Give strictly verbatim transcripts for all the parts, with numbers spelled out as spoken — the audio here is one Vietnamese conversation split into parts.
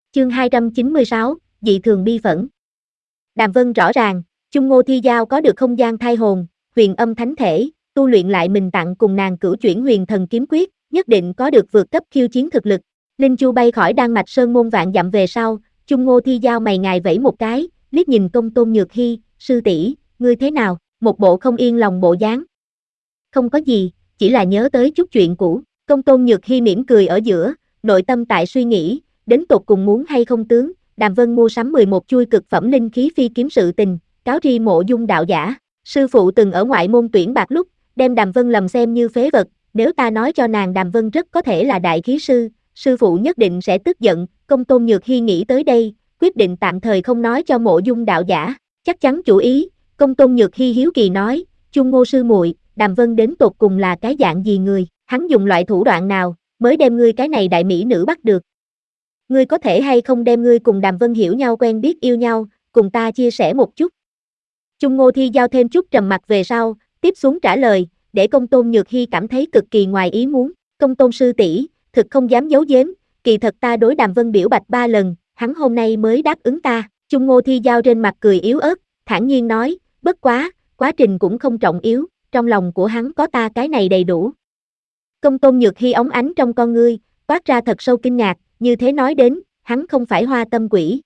Chương hai trăm chín mươi sáu, dị thường bi phẫn. Đàm Vân rõ ràng, Chung Ngô Thi Giao có được không gian thai hồn, huyền âm thánh thể, tu luyện lại mình tặng cùng nàng cửu chuyển huyền thần kiếm quyết, nhất định có được vượt cấp khiêu chiến thực lực. Linh Chu bay khỏi Đan Mạch Sơn môn vạn dặm về sau, Chung Ngô Thi Giao mày ngài vẫy một cái, liếc nhìn Công Tôn Nhược Hi, sư tỷ, ngươi thế nào? Một bộ không yên lòng bộ dáng. Không có gì, chỉ là nhớ tới chút chuyện cũ. Công Tôn Nhược Hi mỉm cười ở giữa, nội tâm tại suy nghĩ, đến tột cùng muốn hay không tướng. Đàm Vân mua sắm mười một chuôi cực phẩm linh khí phi kiếm sự tình, cáo tri Mộ Dung đạo giả. Sư phụ từng ở ngoại môn tuyển bạc lúc, đem Đàm Vân lầm xem như phế vật, nếu ta nói cho nàng Đàm Vân rất có thể là đại khí sư, sư phụ nhất định sẽ tức giận. Công Tôn Nhược Hi nghĩ tới đây, quyết định tạm thời không nói cho Mộ Dung đạo giả, chắc chắn chủ ý. Công Tôn Nhược Hi hiếu kỳ nói, Chung Ngô sư muội, Đàm Vân đến tột cùng là cái dạng gì người, hắn dùng loại thủ đoạn nào, mới đem ngươi cái này đại mỹ nữ bắt được. Ngươi có thể hay không đem ngươi cùng Đàm Vân hiểu nhau quen biết yêu nhau, cùng ta chia sẻ một chút. Chung Ngô Thi Giao thêm chút trầm mặc về sau, tiếp xuống trả lời, để Công Tôn Nhược Hi cảm thấy cực kỳ ngoài ý muốn. Công Tôn sư tỷ, thực không dám giấu giếm, kỳ thật ta đối Đàm Vân biểu bạch ba lần, hắn hôm nay mới đáp ứng ta. Chung Ngô Thi Giao trên mặt cười yếu ớt, thản nhiên nói, bất quá, quá trình cũng không trọng yếu, trong lòng của hắn có ta cái này đầy đủ. Công Tôn Nhược Hi óng ánh trong con ngươi, toát ra thật sâu kinh ngạc, như thế nói đến, hắn không phải hoa tâm quỷ.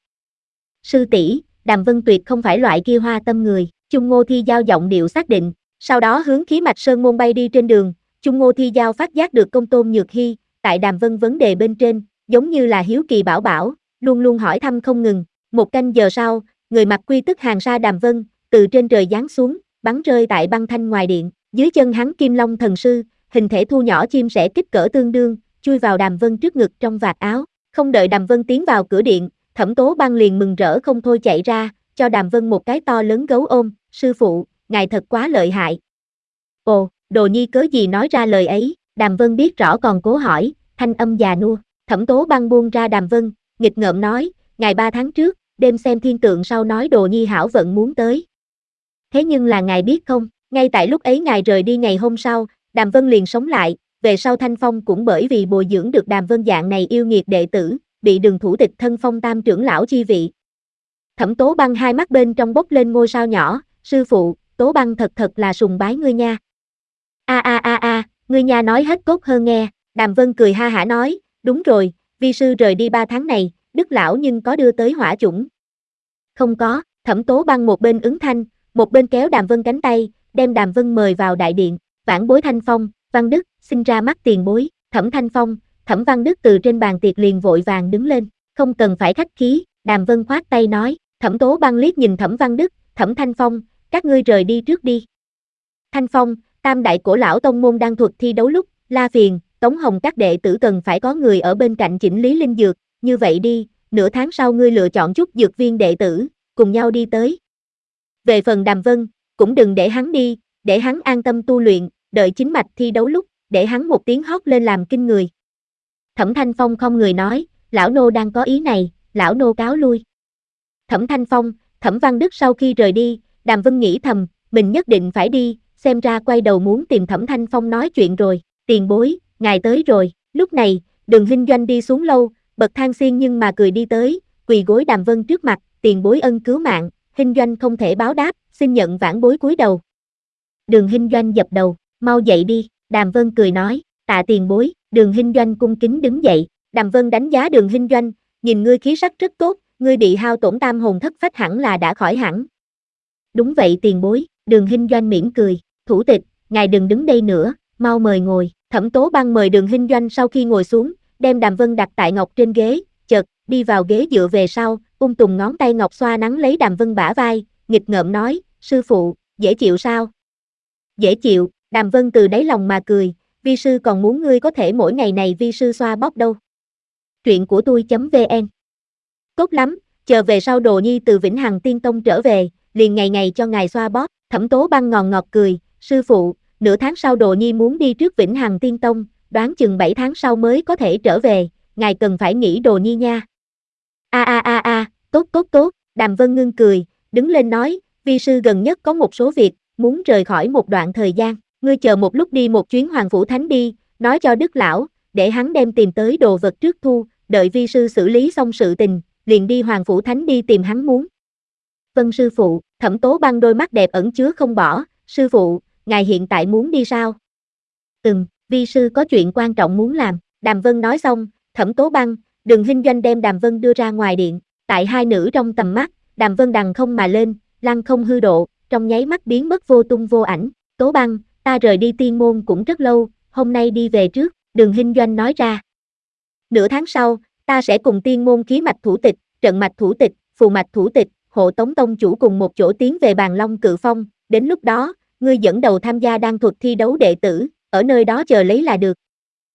Sư tỷ, Đàm Vân tuyệt không phải loại kia hoa tâm người. Chung Ngô Thi Giao giọng điệu xác định, sau đó hướng khí mạch sơn môn bay đi trên đường. Chung Ngô Thi Giao phát giác được Công Tôn Nhược Hi, tại Đàm Vân vấn đề bên trên, giống như là hiếu kỳ bảo bảo, luôn luôn hỏi thăm không ngừng. Một canh giờ sau, người mặc quy tức hàng sa Đàm Vân, từ trên trời giáng xuống, bắn rơi tại băng thanh ngoài điện, dưới chân hắn Kim Long thần sư, hình thể thu nhỏ chim sẻ kích cỡ tương đương, chui vào Đàm Vân trước ngực trong vạt áo. Không đợi Đàm Vân tiến vào cửa điện, Thẩm Tố Băng liền mừng rỡ không thôi chạy ra, cho Đàm Vân một cái to lớn gấu ôm, sư phụ, ngài thật quá lợi hại. Ồ, Đồ Nhi cớ gì nói ra lời ấy, Đàm Vân biết rõ còn cố hỏi, thanh âm già nua. Thẩm Tố Băng buông ra Đàm Vân, nghịch ngợm nói, ngày ba tháng trước, đêm xem thiên tượng sau nói Đồ Nhi hảo vận muốn tới. Thế nhưng là ngài biết không, ngay tại lúc ấy ngài rời đi ngày hôm sau, Đàm Vân liền sống lại, về sau Thanh Phong cũng bởi vì bồi dưỡng được Đàm Vân dạng này yêu nghiệt đệ tử, bị Đường thủ tịch thân phong tam trưởng lão chi vị. Thẩm Tố Băng hai mắt bên trong bốc lên ngôi sao nhỏ, sư phụ, Tố Băng thật thật là sùng bái ngươi nha. A a a a, ngươi nha nói hết cốt hơn nghe. Đàm Vân cười ha hả nói, đúng rồi, vi sư rời đi ba tháng này, Đức lão nhưng có đưa tới hỏa chủng. Không có, Thẩm Tố Băng một bên ứng thanh, một bên kéo Đàm Vân cánh tay, đem Đàm Vân mời vào đại điện. Vãn bối Thanh Phong, Văn Đức, xin ra mắt tiền bối. Thẩm Thanh Phong, Thẩm Văn Đức từ trên bàn tiệc liền vội vàng đứng lên, không cần phải khách khí. Đàm Vân khoát tay nói. Thẩm Tố Băng liếc nhìn Thẩm Văn Đức, Thẩm Thanh Phong, các ngươi rời đi trước đi. Thanh Phong, tam đại cổ lão tông môn đang thuật thi đấu lúc, La Phiền, Tống Hồng các đệ tử cần phải có người ở bên cạnh chỉnh lý linh dược, như vậy đi, nửa tháng sau ngươi lựa chọn chút dược viên đệ tử, cùng nhau đi tới. Về phần Đàm Vân, cũng đừng để hắn đi, để hắn an tâm tu luyện, đợi chính mạch thi đấu lúc, để hắn một tiếng hót lên làm kinh người. Thẩm Thanh Phong không người nói, lão nô đang có ý này, lão nô cáo lui. Thẩm Thanh Phong, Thẩm Văn Đức sau khi rời đi, Đàm Vân nghĩ thầm, mình nhất định phải đi, xem ra quay đầu muốn tìm Thẩm Thanh Phong nói chuyện rồi. Tiền bối, ngài tới rồi. Lúc này, Đường Hinh Doanh đi xuống lâu, bậc thang xiên nhưng mà cười đi tới, quỳ gối Đàm Vân trước mặt, tiền bối ân cứu mạng, Hinh Doanh không thể báo đáp, xin nhận vãn bối cúi đầu. Đường Hinh Doanh dập đầu, mau dậy đi. Đàm Vân cười nói, tạ tiền bối. Đường Hinh Doanh cung kính đứng dậy. Đàm Vân đánh giá Đường Hinh Doanh, nhìn ngươi khí sắc rất tốt, ngươi bị hao tổn tam hồn thất phách hẳn là đã khỏi hẳn. Đúng vậy tiền bối. Đường Hinh Doanh mỉm cười, thủ tịch, ngài đừng đứng đây nữa, mau mời ngồi. Thẩm Tố Băng mời Đường Hinh Doanh sau khi ngồi xuống, đem Đàm Vân đặt tại ngọc trên ghế, chợt đi vào ghế dựa về sau, ung tùng ngón tay ngọc xoa nắng lấy Đàm Vân bả vai, nghịch ngợm nói, sư phụ, dễ chịu sao? Dễ chịu. Đàm Vân từ đáy lòng mà cười, vi sư còn muốn ngươi có thể mỗi ngày này vi sư xoa bóp đâu. Truyện của tôi.vn. Tốt lắm, chờ về sau Đồ Nhi từ Vĩnh Hằng Tiên Tông trở về, liền ngày ngày cho ngài xoa bóp. Thẩm Tố Băng ngòn ngọt cười, sư phụ, nửa tháng sau Đồ Nhi muốn đi trước Vĩnh Hằng Tiên Tông, đoán chừng bảy tháng sau mới có thể trở về, ngài cần phải nghĩ Đồ Nhi nha. A a a a, tốt tốt tốt. Đàm Vân ngưng cười, đứng lên nói, vi sư gần nhất có một số việc, muốn rời khỏi một đoạn thời gian, ngươi chờ một lúc đi một chuyến Hoàng Phủ Thánh đi, nói cho Đức lão, để hắn đem tìm tới đồ vật trước thu, đợi vi sư xử lý xong sự tình, liền đi Hoàng Phủ Thánh đi tìm hắn muốn. Vâng sư phụ, Thẩm Tố Băng đôi mắt đẹp ẩn chứa không bỏ, sư phụ, ngài hiện tại muốn đi sao? Ừm, vi sư có chuyện quan trọng muốn làm, Đàm Vân nói xong, Thẩm Tố Băng, Đường Hinh Doanh đem Đàm Vân đưa ra ngoài điện, tại hai nữ trong tầm mắt, Đàm Vân đằng không mà lên, lăng không hư độ, trong nháy mắt biến mất vô tung vô ảnh. Tố Băng, ta rời đi tiên môn cũng rất lâu, hôm nay đi về trước, Đường Hinh Doanh nói ra. Nửa tháng sau, ta sẽ cùng tiên môn khí mạch thủ tịch, trận mạch thủ tịch, phù mạch thủ tịch, hộ tống tông chủ cùng một chỗ tiến về Bàn Long Cự Phong, đến lúc đó, ngươi dẫn đầu tham gia đan thuật thi đấu đệ tử, ở nơi đó chờ lấy là được.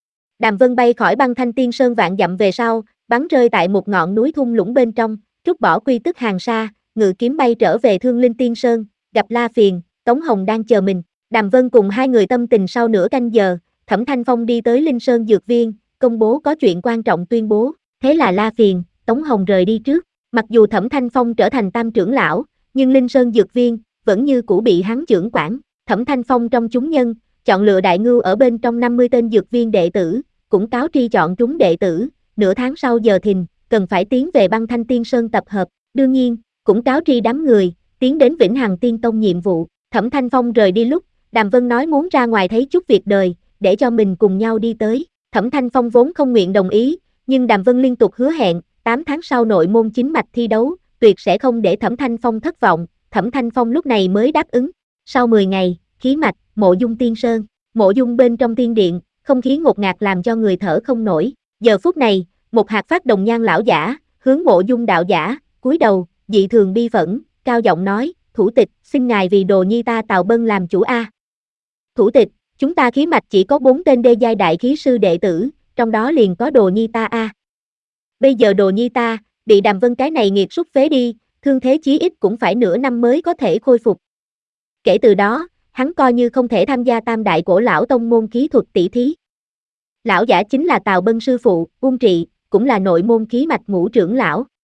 Đàm Vân bay khỏi Băng Thanh Tiên Sơn vạn dặm về sau, bắn rơi tại một ngọn núi thung lũng bên trong, trút bỏ quy tức hàng sa, ngự kiếm bay trở về Thương Linh Tiên Sơn, gặp La Phiền, Tống Hồng đang chờ mình. Đàm Vân cùng hai người tâm tình sau nửa canh giờ, Thẩm Thanh Phong đi tới Linh Sơn Dược Viên, công bố có chuyện quan trọng tuyên bố, thế là La Phiền, Tống Hồng rời đi trước. Mặc dù Thẩm Thanh Phong trở thành tam trưởng lão, nhưng Linh Sơn Dược Viên vẫn như cũ bị hắn trưởng quản. Thẩm Thanh Phong trong chúng nhân, chọn lựa đại ngưu ở bên trong năm mươi tên dược viên đệ tử, cũng cáo tri chọn trúng đệ tử, nửa tháng sau giờ thìn, cần phải tiến về Băng Thanh Tiên Sơn tập hợp, đương nhiên, cũng cáo tri đám người, tiến đến Vĩnh Hằng Tiên Tông nhiệm vụ. Thẩm Thanh Phong rời đi lúc, Đàm Vân nói muốn ra ngoài thấy chút việc đời, để cho mình cùng nhau đi tới. Thẩm Thanh Phong vốn không nguyện đồng ý, nhưng Đàm Vân liên tục hứa hẹn, tám tháng sau nội môn chính mạch thi đấu, tuyệt sẽ không để Thẩm Thanh Phong thất vọng, Thẩm Thanh Phong lúc này mới đáp ứng. Sau mười ngày, khí mạch, Mộ Dung Tiên Sơn, Mộ Dung bên trong tiên điện, không khí ngột ngạt làm cho người thở không nổi. Giờ phút này, một hạt phát đồng nhan lão giả, hướng Mộ Dung đạo giả, cúi đầu, dị thường bi phẫn, cao giọng nói, thủ tịch, xin ngài vì đồ nhi ta Tào Bân làm chủ a. Thủ tịch, chúng ta khí mạch chỉ có bốn tên đê giai đại khí sư đệ tử, trong đó liền có đồ nhi ta a. Bây giờ đồ nhi ta, bị Đàm Vân cái này nghiệt súc phế đi, thương thế chí ít cũng phải nửa năm mới có thể khôi phục. Kể từ đó, hắn coi như không thể tham gia tam đại cổ lão tông môn khí thuật tỷ thí. Lão giả chính là Tào Bân sư phụ, Uông Trị, cũng là nội môn khí mạch ngũ trưởng lão.